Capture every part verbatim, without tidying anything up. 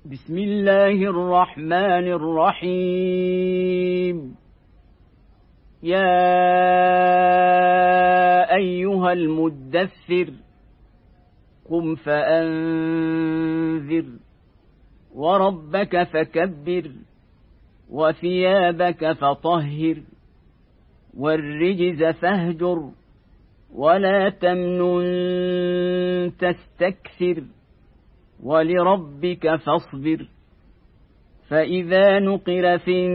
بسم الله الرحمن الرحيم. يا أيها المدثر قم فأنذر وربك فكبر وثيابك فطهر والرجز فاهجر ولا تمنن تستكثر ولربك فاصبر. فإذا نقر في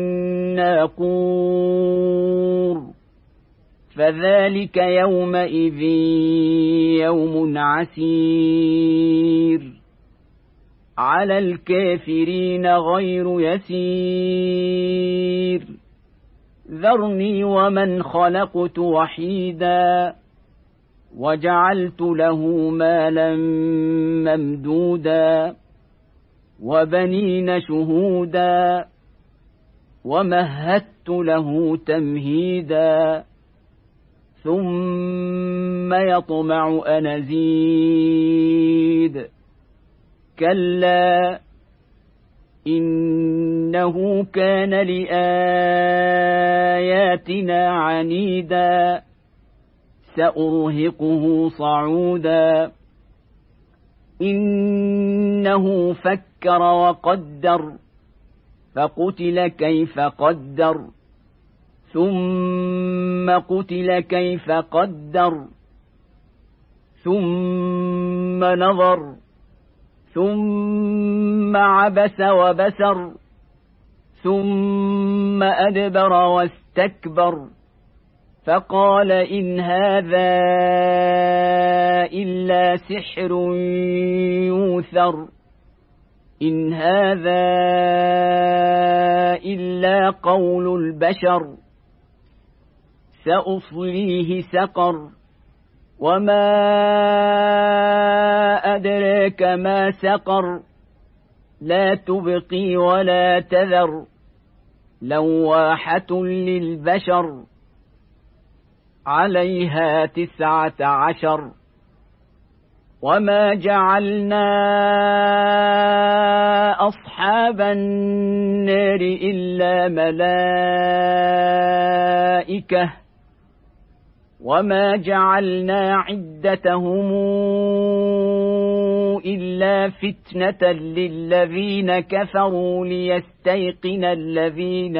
الناقور فذلك يومئذ يوم عسير على الكافرين غير يسير. ذرني ومن خلقت وحيدا وجعلت له مالا ممدودا وبنين شهودا ومهدت له تمهيدا ثم يطمع أن أزيد. كلا إنه كان لآياتنا عنيدا سأرهقه صعودا. إنه فكر وقدر فقتل كيف قدر ثم قتل كيف قدر ثم نظر ثم عبس وبسر ثم أدبر واستكبر فقال إن هذا إلا سحر يوثر إن هذا إلا قول البشر سأصليه سقر وما أدراك ما سقر لا تبقي ولا تذر لواحة للبشر عليها تسعة عشر. وما جعلنا أصحاب النار إلا ملائكة وما جعلنا عدتهم إلا فتنة للذين كفروا ليستيقن الذين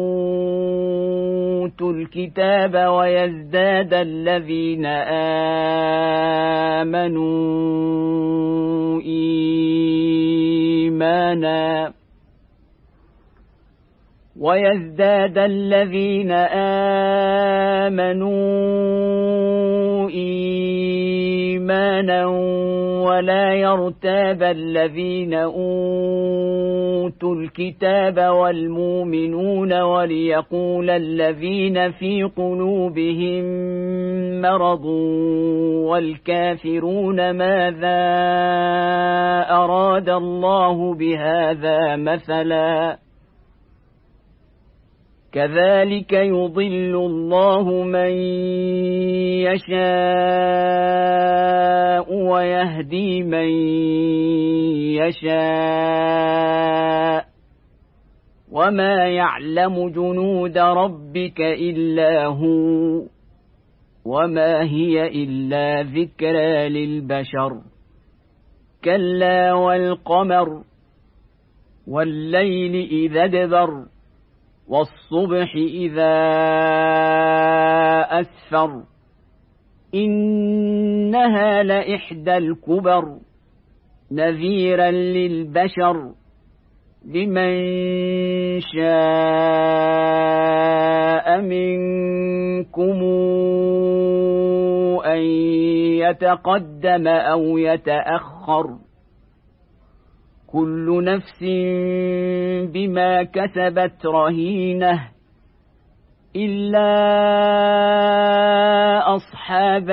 أوتوا الكتاب ويزداد الذين آمنوا إيمانا ويزداد الذين آمنوا إيمانا ولا يرتاب الذين أوتوا الكتاب والمؤمنون وليقول الذين في قلوبهم مرض والكافرون ماذا أراد الله بهذا مثلا كذلك يضل الله من يشاء ويهدي من يشاء وما يعلم جنود ربك إلا هو وما هي إلا ذكرى للبشر. كلا والقمر والليل إذا ادبر والصبح إذا أسفر إنها لإحدى الكبر نذيرا للبشر لمن شاء منكم أن يتقدم أو يتأخر كل نفس بما كسبت رهينة إلا أصحاب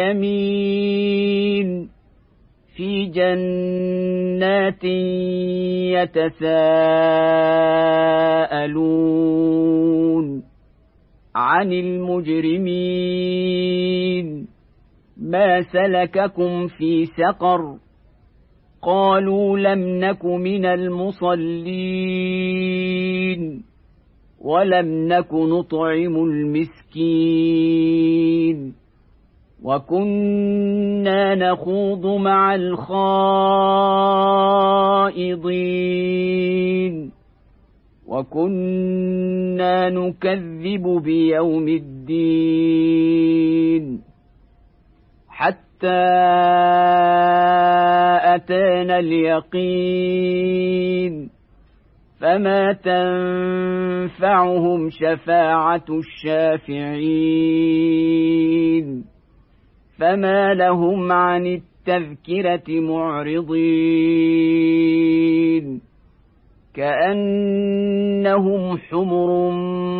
اليمين في جنات يتساءلون عن المجرمين ما سلككم في سقر قالوا لم نك من المصلين ولم نك نطعم المسكين وكنا نخوض مع الخائضين وكنا نكذب بيوم الدين حتى أتانا اليقين فما تنفعهم شفاعة الشافعين فما لهم عن التذكرة معرضين كأنهم حمر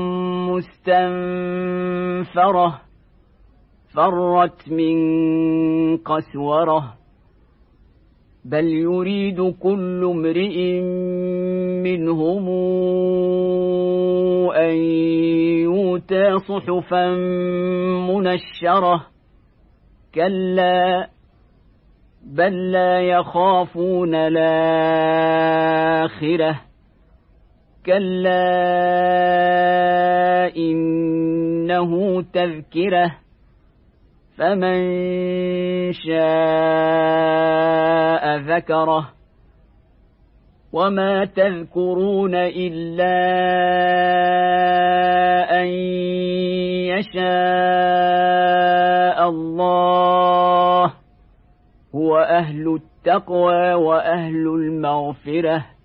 مستنفرة فرت من قسورة بل يريد كل امرئ منهم أن يؤتى صحفا منشرة كلا بل لا يخافون الآخرة كلا إنه تذكرة فمن شاء ذكره وما تذكرون إلا أن يشاء الله هو أهل التقوى وأهل المغفرة